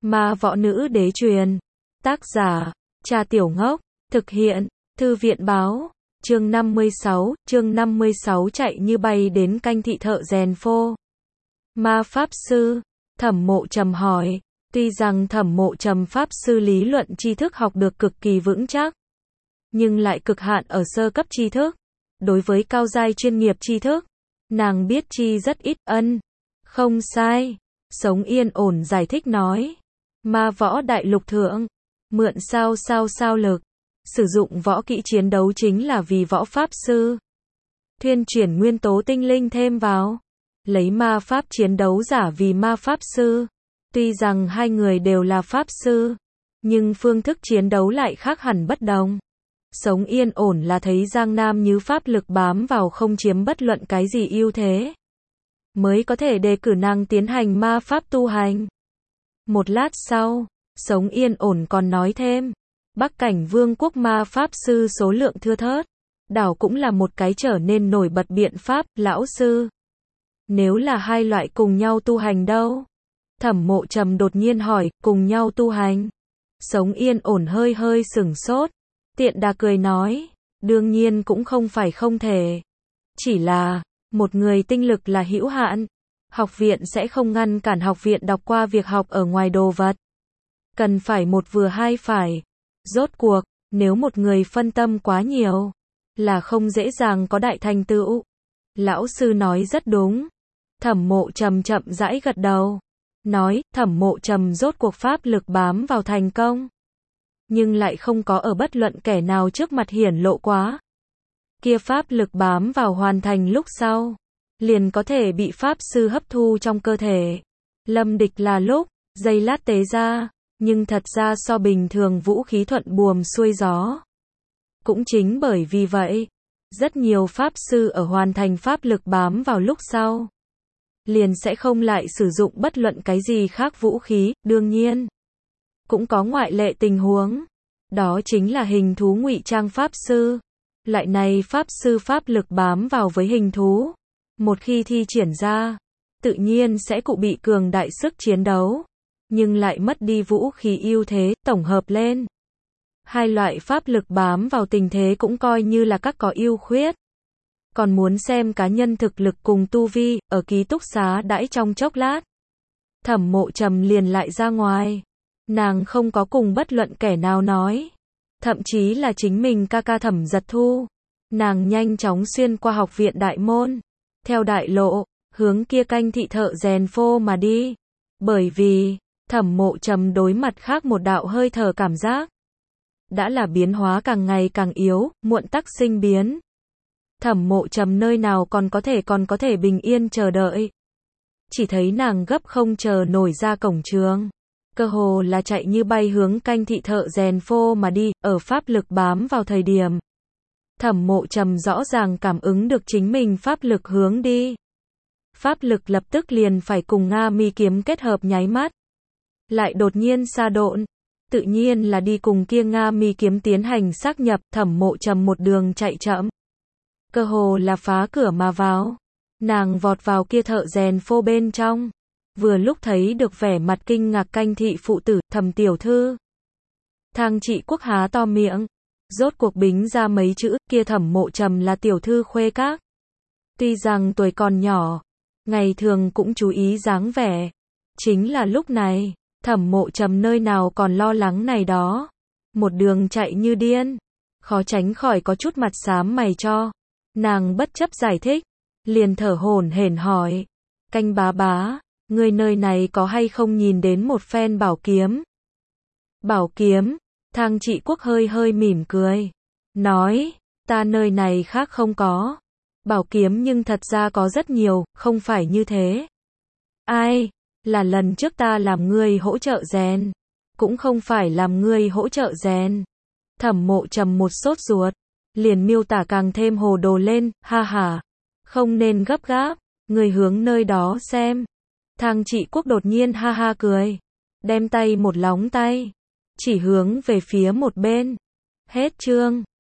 Ma võ nữ đế truyền. Tác giả, Trà Tiểu Ngốc. Thực hiện, Thư viện báo. Chương 56 chạy như bay đến canh thị thợ rèn phô. Ma Pháp Sư. Thẩm Mộ Trầm hỏi. Tuy rằng Thẩm Mộ Trầm Pháp Sư lý luận tri thức học được cực kỳ vững chắc, nhưng lại cực hạn ở sơ cấp tri thức. Đối với cao giai chuyên nghiệp tri thức, nàng biết chi rất ít. Không sai. Sống yên ổn giải thích nói. Ma võ đại lục thượng, mượn sao lực, sử dụng võ kỹ chiến đấu chính là vì võ pháp sư. Thuyên chuyển nguyên tố tinh linh thêm vào, lấy ma pháp chiến đấu giả vì ma pháp sư. Tuy rằng hai người đều là pháp sư, nhưng phương thức chiến đấu lại khác hẳn bất đồng. Sống yên ổn là thấy Giang Nam như pháp lực bám vào không chiếm bất luận cái gì ưu thế, mới có thể đề cử nàng tiến hành ma pháp tu hành. Một lát sau, Sống yên ổn còn nói thêm, Bắc Cảnh Vương quốc ma pháp sư số lượng thưa thớt, đảo cũng là một cái trở nên nổi bật biện pháp. Lão sư, nếu là hai loại cùng nhau tu hành đâu? Thẩm Mộ Trầm đột nhiên hỏi. Cùng nhau tu hành? Sống yên ổn hơi sửng sốt, tiện đà cười nói, đương nhiên cũng không phải không thể. Chỉ là, một người tinh lực là hữu hạn, học viện sẽ không ngăn cản học viện đọc qua việc học ở ngoài đồ vật. Cần phải một vừa hai phải. Rốt cuộc, nếu một người phân tâm quá nhiều, là không dễ dàng có đại thành tựu. Lão sư nói rất đúng. Thẩm Mộ Trầm chậm rãi gật đầu, nói, Thẩm Mộ Trầm rốt cuộc pháp lực bám vào thành công, nhưng lại không có ở bất luận kẻ nào trước mặt hiển lộ quá. Kia pháp lực bám vào hoàn thành lúc sau, liền có thể bị pháp sư hấp thu trong cơ thể. Lâm địch là lúc, giây lát tế ra, nhưng thật ra so bình thường vũ khí thuận buồm xuôi gió. Cũng chính bởi vì vậy, rất nhiều pháp sư ở hoàn thành pháp lực bám vào lúc sau, liền sẽ không lại sử dụng bất luận cái gì khác vũ khí. Đương nhiên, cũng có ngoại lệ tình huống, đó chính là hình thú ngụy trang pháp sư. Loại này pháp sư pháp lực bám vào với hình thú, một khi thi triển ra, tự nhiên sẽ cụ bị cường đại sức chiến đấu, nhưng lại mất đi vũ khí ưu thế. Tổng hợp lên, hai loại pháp lực bám vào tình thế cũng coi như là các có ưu khuyết. Còn muốn xem cá nhân thực lực cùng tu vi. Ở ký túc xá đãi trong chốc lát, Thẩm Mộ Trầm liền lại ra ngoài. Nàng không có cùng bất luận kẻ nào nói, thậm chí là chính mình ca Thẩm Giật Thu. Nàng nhanh chóng xuyên qua học viện đại môn, theo đại lộ, hướng kia canh thị thợ rèn phô mà đi. Bởi vì, Thẩm Mộ Trầm đối mặt khác một đạo hơi thở cảm giác, đã là biến hóa càng ngày càng yếu, muộn tắc sinh biến. Thẩm Mộ Trầm nơi nào còn có thể bình yên chờ đợi. Chỉ thấy nàng gấp không chờ nổi ra cổng trường, cơ hồ là chạy như bay hướng canh thị thợ rèn phô mà đi. Ở pháp lực bám vào thời điểm, Thẩm Mộ Trầm rõ ràng cảm ứng được chính mình pháp lực hướng đi. Pháp lực lập tức liền phải cùng Nga Mi kiếm kết hợp nháy mắt, lại đột nhiên sa độn, tự nhiên là đi cùng kia Nga Mi kiếm tiến hành xác nhập. Thẩm Mộ Trầm một đường chạy chậm, cơ hồ là phá cửa mà vào. Nàng vọt vào kia thợ rèn phô bên trong, vừa lúc thấy được vẻ mặt kinh ngạc canh thị phụ tử. Thẩm tiểu thư. Thang Trị Quốc há to miệng, rốt cuộc bính ra mấy chữ. Kia Thẩm Mộ Trầm là tiểu thư khuê các, tuy rằng tuổi còn nhỏ, ngày thường cũng chú ý dáng vẻ. Chính là lúc này, Thẩm Mộ Trầm nơi nào còn lo lắng này đó, một đường chạy như điên, khó tránh khỏi có chút mặt xám mày cho. Nàng bất chấp giải thích, liền thở hổn hển hỏi, canh bá, người nơi này có hay không nhìn đến một phen bảo kiếm? Bảo kiếm? Thang Trị Quốc hơi mỉm cười, nói, ta nơi này khác không có. Bảo kiếm nhưng thật ra có rất nhiều, không phải như thế. Ai? Là lần trước ta làm ngươi hỗ trợ rèn. Cũng không phải làm ngươi hỗ trợ rèn. Thẩm Mộ Trầm một sốt ruột, liền miêu tả càng thêm hồ đồ lên. Ha ha, không nên gấp gáp, người hướng nơi đó xem. Thang Trị Quốc đột nhiên ha ha cười, đem tay một lóng tay, chỉ hướng về phía một bên. Hết chương.